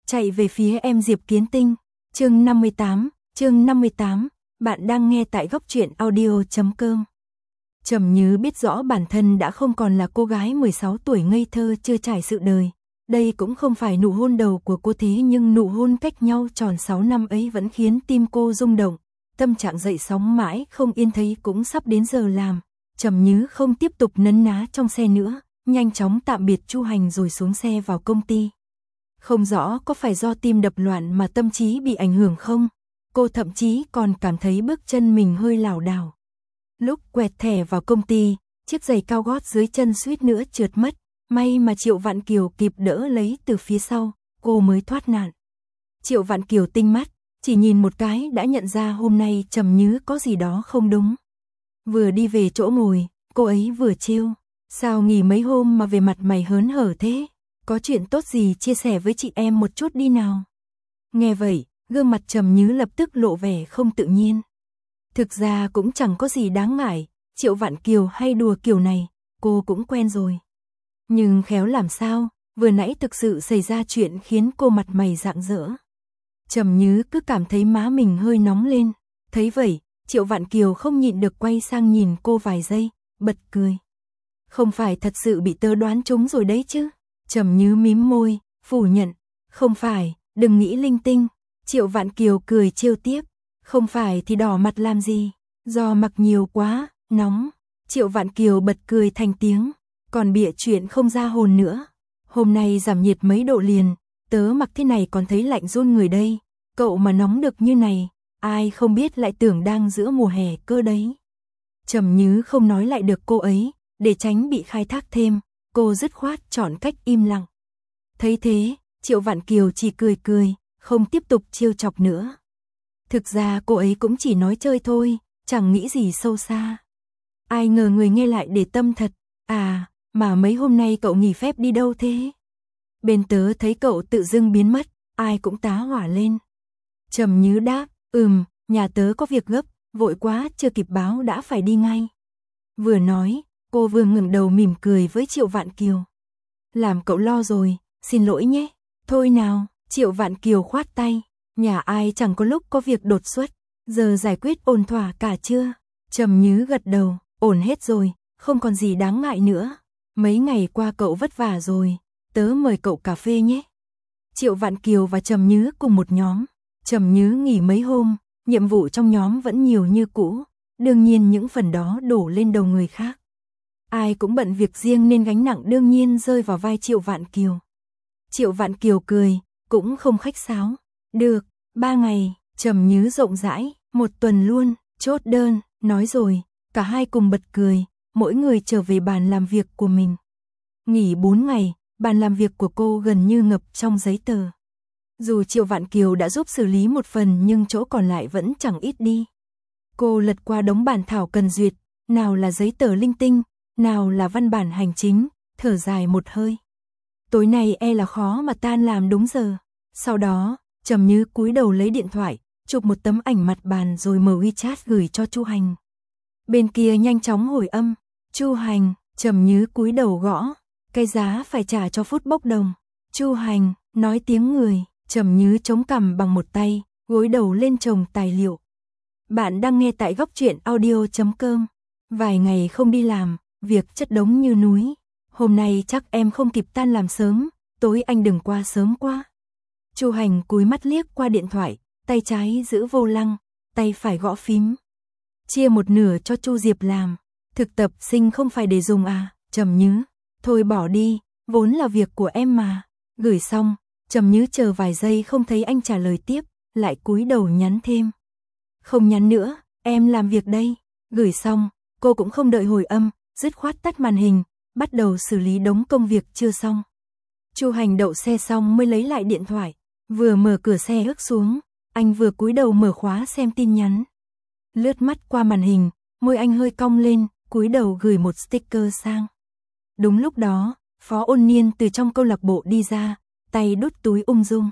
chạy về phía em Diệp Kiến Tinh. Chương 58, bạn đang nghe tại góc truyện audio.com. Trầm Như biết rõ bản thân đã không còn là cô gái 16 tuổi ngây thơ chưa trải sự đời. Đây cũng không phải nụ hôn đầu của cô, thế nhưng nụ hôn cách nhau tròn 6 năm ấy vẫn khiến tim cô rung động. Tâm trạng dậy sóng mãi không yên, thấy cũng sắp đến giờ làm. Trầm Như không tiếp tục nấn ná trong xe nữa, nhanh chóng tạm biệt Chu Hành rồi xuống xe vào công ty. Không rõ có phải do tim đập loạn mà tâm trí bị ảnh hưởng không? Cô thậm chí còn cảm thấy bước chân mình hơi lảo đảo. Lúc quẹt thẻ vào công ty, chiếc giày cao gót dưới chân suýt nữa trượt mất. May mà Triệu Vạn Kiều kịp đỡ lấy từ phía sau, cô mới thoát nạn. Triệu Vạn Kiều tinh mắt, chỉ nhìn một cái đã nhận ra hôm nay Trầm Như có gì đó không đúng. Vừa đi về chỗ ngồi, cô ấy vừa trêu. Sao nghỉ mấy hôm mà về mặt mày hớn hở thế? Có chuyện tốt gì chia sẻ với chị em một chút đi nào. Nghe vậy, gương mặt Trầm Như lập tức lộ vẻ không tự nhiên. Thực ra cũng chẳng có gì đáng ngại, Triệu Vạn Kiều hay đùa kiểu này, cô cũng quen rồi. Nhưng khéo làm sao, vừa nãy thực sự xảy ra chuyện khiến cô mặt mày rạng rỡ. Trầm Như cứ cảm thấy má mình hơi nóng lên. Thấy vậy, Triệu Vạn Kiều không nhịn được quay sang nhìn cô vài giây, bật cười. Không phải thật sự bị tớ đoán trúng rồi đấy chứ? Trầm Như mím môi, phủ nhận. Không phải, đừng nghĩ linh tinh. Triệu Vạn Kiều cười trêu tiếp. Không phải thì đỏ mặt làm gì? Do mặc nhiều quá, nóng. Triệu Vạn Kiều bật cười thành tiếng. Còn bịa chuyện không ra hồn nữa. Hôm nay giảm nhiệt mấy độ liền, tớ mặc thế này còn thấy lạnh run người đây. Cậu mà nóng được như này, ai không biết lại tưởng đang giữa mùa hè cơ đấy. Trầm Như không nói lại được cô ấy, để tránh bị khai thác thêm, cô dứt khoát chọn cách im lặng. Thấy thế, Triệu Vạn Kiều chỉ cười cười, không tiếp tục trêu chọc nữa. Thực ra cô ấy cũng chỉ nói chơi thôi, chẳng nghĩ gì sâu xa. Ai ngờ người nghe lại để tâm thật. À, mà mấy hôm nay cậu nghỉ phép đi đâu thế? Bên tớ thấy cậu tự dưng biến mất, ai cũng tá hỏa lên. Trầm Như đáp, nhà tớ có việc gấp, vội quá chưa kịp báo đã phải đi ngay. Vừa nói, cô vừa ngẩng đầu mỉm cười với Triệu Vạn Kiều. Làm cậu lo rồi, xin lỗi nhé. Thôi nào, Triệu Vạn Kiều khoát tay, nhà ai chẳng có lúc có việc đột xuất, giờ giải quyết ổn thỏa cả chưa? Trầm Như gật đầu, ổn hết rồi, không còn gì đáng ngại nữa. Mấy ngày qua cậu vất vả rồi, tớ mời cậu cà phê nhé. Triệu Vạn Kiều và Trầm Như cùng một nhóm. Trầm Như nghỉ mấy hôm, nhiệm vụ trong nhóm vẫn nhiều như cũ, đương nhiên những phần đó đổ lên đầu người khác. Ai cũng bận việc riêng nên gánh nặng đương nhiên rơi vào vai Triệu Vạn Kiều. Triệu Vạn Kiều cười, cũng không khách sáo. Được, 3 ngày, Trầm Như rộng rãi, 1 tuần luôn, chốt đơn, nói rồi, cả hai cùng bật cười, mỗi người trở về bàn làm việc của mình. Nghỉ 4 ngày, bàn làm việc của cô gần như ngập trong giấy tờ. Dù Triệu Vạn Kiều đã giúp xử lý một phần nhưng chỗ còn lại vẫn chẳng ít đi. Cô lật qua đống bản thảo cần duyệt, nào là giấy tờ linh tinh, nào là văn bản hành chính, thở dài một hơi. Tối nay e là khó mà tan làm đúng giờ. Sau đó, Trầm Như cúi đầu lấy điện thoại, chụp một tấm ảnh mặt bàn rồi mở WeChat gửi cho Chu Hành. Bên kia nhanh chóng hồi âm, Chu Hành, Trầm Như cúi đầu gõ, cái giá phải trả cho phút bốc đồng. Chu Hành, nói tiếng người, Trầm Như chống cằm bằng một tay, gối đầu lên chồng tài liệu. Bạn đang nghe tại góc truyện audio.com. Vài ngày không đi làm, việc chất đống như núi. Hôm nay chắc em không kịp tan làm sớm, tối anh đừng qua sớm quá. Chu Hành cúi mắt liếc qua điện thoại, tay trái giữ vô lăng, tay phải gõ phím. Chia một nửa cho Chu Diệp làm. Thực tập sinh không phải để dùng à? Trầm Như, thôi bỏ đi, vốn là việc của em mà. Gửi xong, Trầm Như chờ vài giây không thấy anh trả lời tiếp, lại cúi đầu nhắn thêm. Không nhắn nữa, em làm việc đây. Gửi xong, cô cũng không đợi hồi âm, dứt khoát tắt màn hình, bắt đầu xử lý đống công việc chưa xong. Chu Hành đậu xe xong mới lấy lại điện thoại, vừa mở cửa xe ước xuống, anh vừa cúi đầu mở khóa xem tin nhắn. Lướt mắt qua màn hình, môi anh hơi cong lên, cúi đầu gửi một sticker sang. Đúng lúc đó, Phó Ôn Niên từ trong câu lạc bộ đi ra, tay đút túi ung dung.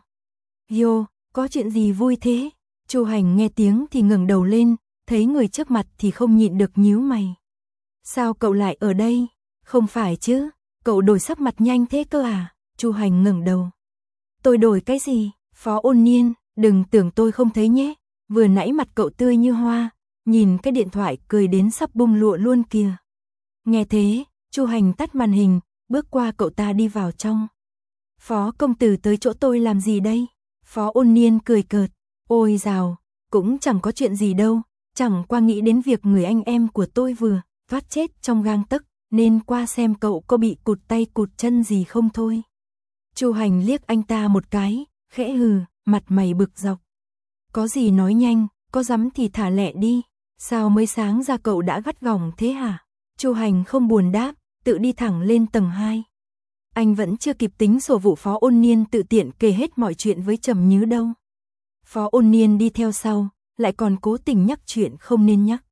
Yo, có chuyện gì vui thế? Chu Hành nghe tiếng thì ngẩng đầu lên, thấy người trước mặt thì không nhịn được nhíu mày. Sao cậu lại ở đây? Không phải chứ, cậu đổi sắc mặt nhanh thế cơ à? Chu Hành ngẩng đầu. Tôi đổi cái gì? Phó Ôn Nhiên, đừng tưởng tôi không thấy nhé. Vừa nãy mặt cậu tươi như hoa, nhìn cái điện thoại cười đến sắp bung lụa luôn kìa. Nghe thế, Chu Hành tắt màn hình, bước qua cậu ta đi vào trong. Phó công tử tới chỗ tôi làm gì đây? Phó Ôn Nhiên cười cợt. Ôi dào, cũng chẳng có chuyện gì đâu, chẳng qua nghĩ đến việc người anh em của tôi vừa thoát chết trong gang tấc, nên qua xem cậu có bị cụt tay cụt chân gì không thôi. Chu Hành liếc anh ta một cái, khẽ hừ, mặt mày bực dọc. Có gì nói nhanh, có dám thì thả lẹ đi, sao mới sáng ra cậu đã gắt gỏng thế hả? Chu Hành không buồn đáp, tự đi thẳng lên tầng 2. Anh vẫn chưa kịp tính sổ vụ Phó Ôn Nhiên tự tiện kể hết mọi chuyện với Trầm Nhứ đâu. Phó Ôn Nhiên đi theo sau, lại còn cố tình nhắc chuyện không nên nhắc.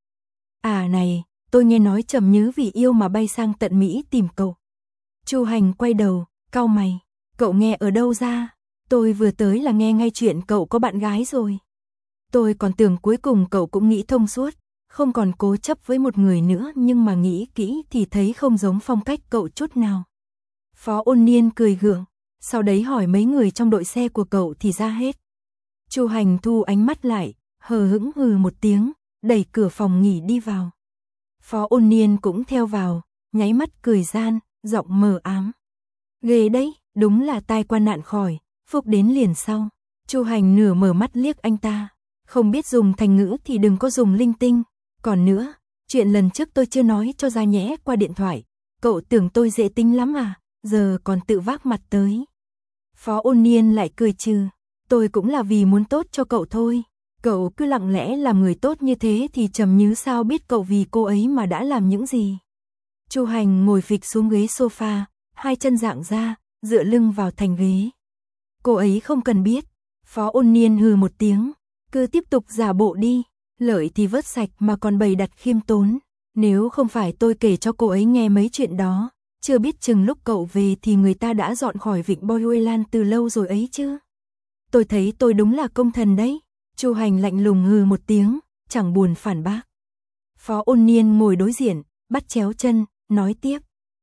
À này, tôi nghe nói Trầm Nhứ vì yêu mà bay sang tận Mỹ tìm cậu. Chu Hành quay đầu, cau mày, cậu nghe ở đâu ra? Tôi vừa tới là nghe ngay chuyện cậu có bạn gái rồi. Tôi còn tưởng cuối cùng cậu cũng nghĩ thông suốt, không còn cố chấp với một người nữa, nhưng mà nghĩ kỹ thì thấy không giống phong cách cậu chút nào. Phó Ôn Nhiên cười gượng, sau đấy hỏi mấy người trong đội xe của cậu thì ra hết. Chu Hành thu ánh mắt lại, hờ hững hừ một tiếng, đẩy cửa phòng nghỉ đi vào. Phó Ôn Nhiên cũng theo vào, nháy mắt cười gian, giọng mờ ám. Ghê đấy, đúng là tai qua nạn khỏi, phúc đến liền sau. Chu Hành nửa mở mắt liếc anh ta, không biết dùng thành ngữ thì đừng có dùng linh tinh. Còn nữa, chuyện lần trước tôi chưa nói cho ra nhẽ qua điện thoại, cậu tưởng tôi dễ tính lắm à, giờ còn tự vác mặt tới. Phó Ôn Nhiên lại cười trừ, tôi cũng là vì muốn tốt cho cậu thôi. Cậu cứ lặng lẽ làm người tốt như thế thì Trầm Nhứ sao biết cậu vì cô ấy mà đã làm những gì. Chu Hành ngồi phịch xuống ghế sofa, hai chân dạng ra, dựa lưng vào thành ghế. Cô ấy không cần biết. Phó Ôn Nhiên hừ một tiếng, cứ tiếp tục giả bộ đi, lợi thì vớt sạch mà còn bày đặt khiêm tốn. Nếu không phải tôi kể cho cô ấy nghe mấy chuyện đó, chưa biết chừng lúc cậu về thì người ta đã dọn khỏi vịnh Boyuelan từ lâu rồi ấy chứ. Tôi thấy tôi đúng là công thần đấy. Chu Hành lạnh lùng hừ một tiếng, chẳng buồn phản bác. Phó Ôn Nhiên ngồi đối diện, bắt chéo chân, nói tiếp.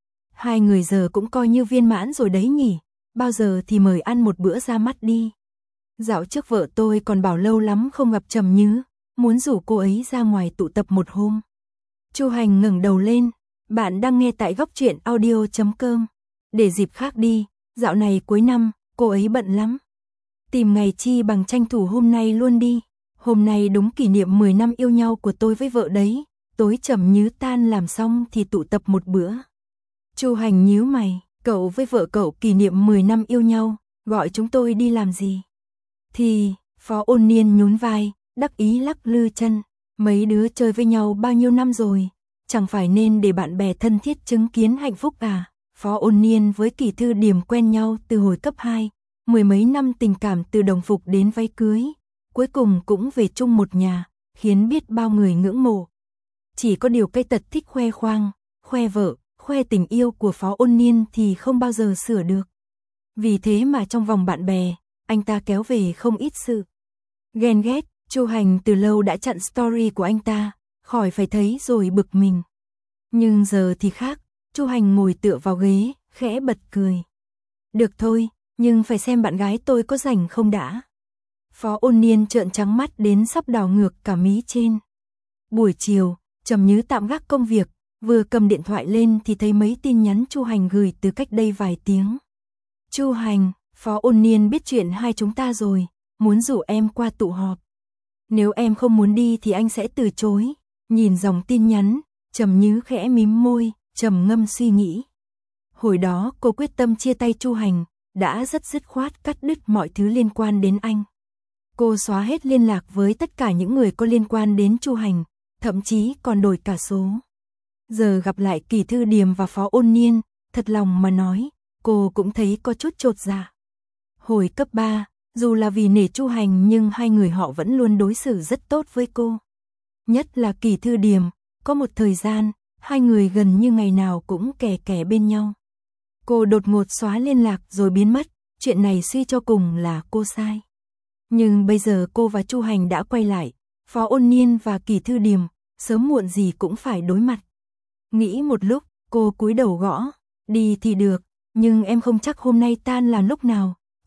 Hai người giờ cũng coi như viên mãn rồi đấy nhỉ, bao giờ thì mời ăn một bữa ra mắt đi. Dạo trước vợ tôi còn bảo lâu lắm không gặp Trầm Nhứ, muốn rủ cô ấy ra ngoài tụ tập một hôm. Chu Hành ngẩng đầu lên, bạn đang nghe tại Góc Truyện Audio.com. Để dịp khác đi, dạo này cuối năm, cô ấy bận lắm. Tìm ngày chi bằng tranh thủ hôm nay luôn đi. Hôm nay đúng kỷ niệm 10 năm yêu nhau của tôi với vợ đấy. Tối Trầm Nhứ tan làm xong thì tụ tập một bữa. Chu Hành nhíu mày, cậu với vợ cậu kỷ niệm 10 năm yêu nhau, gọi chúng tôi đi làm gì? Thì, Phó Ôn Nhiên nhún vai, đắc ý lắc lư chân. Mấy đứa chơi với nhau bao nhiêu năm rồi, chẳng phải nên để bạn bè thân thiết chứng kiến hạnh phúc à? Phó Ôn Nhiên với Kỳ Thư Điềm quen nhau từ hồi cấp 2, 10 mấy năm tình cảm từ đồng phục đến váy cưới, cuối cùng cũng về chung một nhà, khiến biết bao người ngưỡng mộ. Chỉ có điều cái tật thích khoe khoang, khoe vợ, khoe tình yêu của Phó Ôn Nhiên thì không bao giờ sửa được. Vì thế mà trong vòng bạn bè, anh ta kéo về không ít sự ghen ghét. Chu Hành từ lâu đã chặn story của anh ta, khỏi phải thấy rồi bực mình. Nhưng giờ thì khác, Chu Hành ngồi tựa vào ghế, khẽ bật cười. Được thôi, nhưng phải xem bạn gái tôi có rảnh không đã. Phó Ôn Nhiên trợn trắng mắt đến sắp đảo ngược cả mí trên. Buổi chiều, Trầm Nhứ tạm gác công việc, vừa cầm điện thoại lên thì thấy mấy tin nhắn Chu Hành gửi từ cách đây vài tiếng. Chu Hành, Phó Ôn Nhiên biết chuyện hai chúng ta rồi, muốn rủ em qua tụ họp. Nếu em không muốn đi thì anh sẽ từ chối. Nhìn dòng tin nhắn, Trầm Nhứ khẽ mím môi, trầm ngâm suy nghĩ. Hồi đó cô quyết tâm chia tay Chu Hành, đã rất dứt khoát cắt đứt mọi thứ liên quan đến anh. Cô xóa hết liên lạc với tất cả những người có liên quan đến Chu Hành, thậm chí còn đổi cả số. Giờ gặp lại Kỳ Thư Điềm và Phó Ôn Nhiên, thật lòng mà nói, cô cũng thấy có chút chột dạ. Hồi cấp 3, dù là vì nể Chu Hành nhưng hai người họ vẫn luôn đối xử rất tốt với cô. Nhất là Kỳ Thư Điềm, có một thời gian, hai người gần như ngày nào cũng kè kè bên nhau. Cô đột ngột xóa liên lạc rồi biến mất, chuyện này suy cho cùng là cô sai. Nhưng bây giờ cô và Chu Hành đã quay lại, Phó Ôn Nhiên và Kỳ Thư Điềm, sớm muộn gì cũng phải đối mặt. Nghĩ một lúc, cô cúi đầu gõ, đi thì được, nhưng em không chắc hôm nay tan làm lúc nào.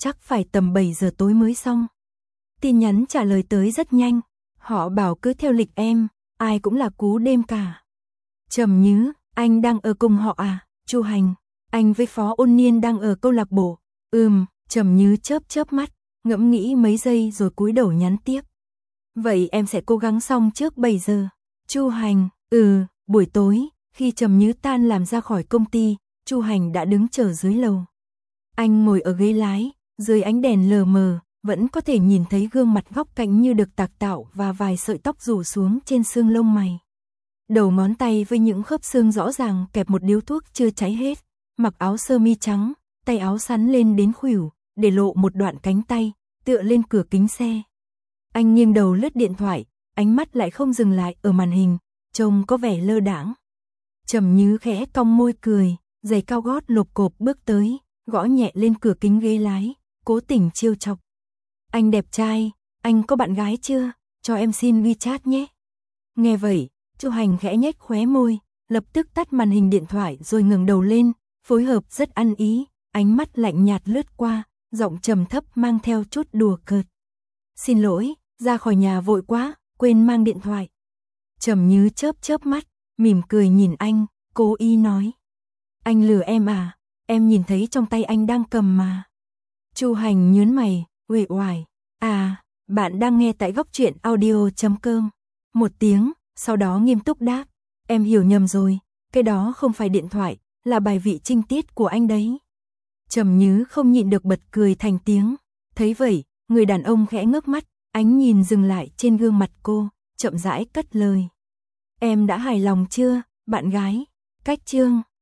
chắc phải tầm 7 giờ tối mới xong. Tin nhắn trả lời tới rất nhanh, họ bảo cứ theo lịch em, ai cũng là cú đêm cả. Trầm Nhứ, anh đang ở cùng họ à? Chu Hành, anh với Phó Ôn Niên đang ở câu lạc bộ. Trầm Nhứ chớp chớp mắt, ngẫm nghĩ mấy giây rồi cúi đầu nhắn tiếp. Vậy em sẽ cố gắng xong trước 7 giờ. Chu Hành, buổi tối, khi Trầm Nhứ tan làm ra khỏi công ty, Chu Hành đã đứng chờ dưới lầu. Anh ngồi ở ghế lái, dưới ánh đèn lờ mờ, vẫn có thể nhìn thấy gương mặt góc cạnh như được tạc tạo và vài sợi tóc rủ xuống trên xương lông mày. Đầu ngón tay với những khớp xương rõ ràng kẹp một điếu thuốc chưa cháy hết, mặc áo sơ mi trắng, tay áo sắn lên đến khuỷu, để lộ một đoạn cánh tay, tựa lên cửa kính xe. Anh nghiêng đầu lướt điện thoại, ánh mắt lại không dừng lại ở màn hình, trông có vẻ lơ đãng. Trầm Nhứ khẽ cong môi cười, giày cao gót lộp cộp bước tới, gõ nhẹ lên cửa kính ghế lái, cố tình trêu chọc. Anh đẹp trai, anh có bạn gái chưa? Cho em xin WeChat nhé. Nghe vậy, Chu Hành khẽ nhếch khóe môi, lập tức tắt màn hình điện thoại rồi ngẩng đầu lên, phối hợp rất ăn ý, ánh mắt lạnh nhạt lướt qua, giọng trầm thấp mang theo chút đùa cợt. Xin lỗi, ra khỏi nhà vội quá, quên mang điện thoại. Trầm Nhứ chớp chớp mắt, mỉm cười nhìn anh, cố ý nói. Anh lừa em à, em nhìn thấy trong tay anh đang cầm mà. Chu Hành nhướng mày, uể oải. À, bạn đang nghe tại góc truyện audio.com. Một tiếng, sau đó nghiêm túc đáp. Em hiểu nhầm rồi, cái đó không phải điện thoại, là bài vị trinh tiết của anh đấy. Trầm Nhứ không nhịn được bật cười thành tiếng. Thấy vậy, người đàn ông khẽ ngước mắt, ánh nhìn dừng lại trên gương mặt cô, chậm rãi cất lời. Em đã hài lòng chưa, bạn gái? Cách chương